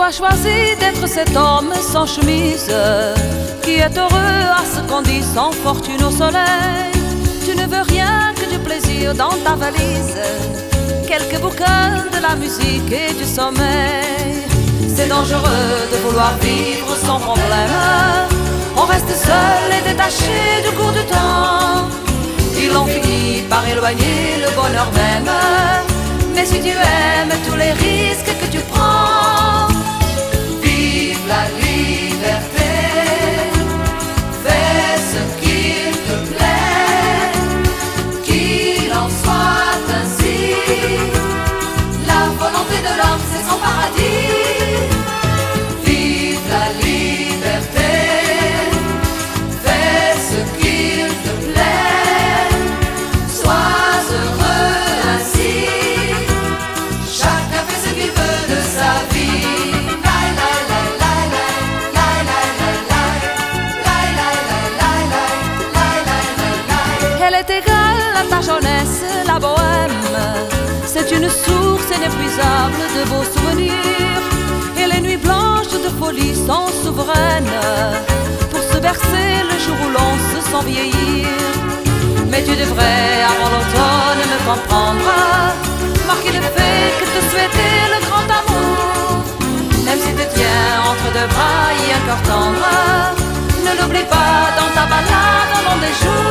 as choisi d'être cet homme sans chemise, qui est heureux à ce qu'on dit sans fortune au soleil. Tu ne veux rien que du plaisir dans ta valise, quelques bouquins, de la musique et du sommeil. C'est dangereux de vouloir vivre sans problème. On reste seul et détaché du cours du temps. Ils ont fini par éloigner le bonheur même. Mais si tu aimes tous les risques que tu prends, vive la liberté, fais ce qu'il te plaît, qu'il en soit ainsi. La volonté de l'homme, c'est son paradis. Vive la liberté, fais ce qu'il te plaît, sois heureux ainsi. Chacun fait ce qu'il veut de sa vie. Elle est égale à ta jeunesse, la bohème. C'est une source inépuisable de beaux souvenirs. Et les nuits blanches de folie sont souveraines pour se bercer le jour où l'on se sent vieillir. Mais tu devrais avant l'automne me comprendre, marquer le fait que te souhaiter le grand amour, même si te tiens entre deux bras et un cœur tendre. Ne l'oublie pas dans ta balade au long des jours.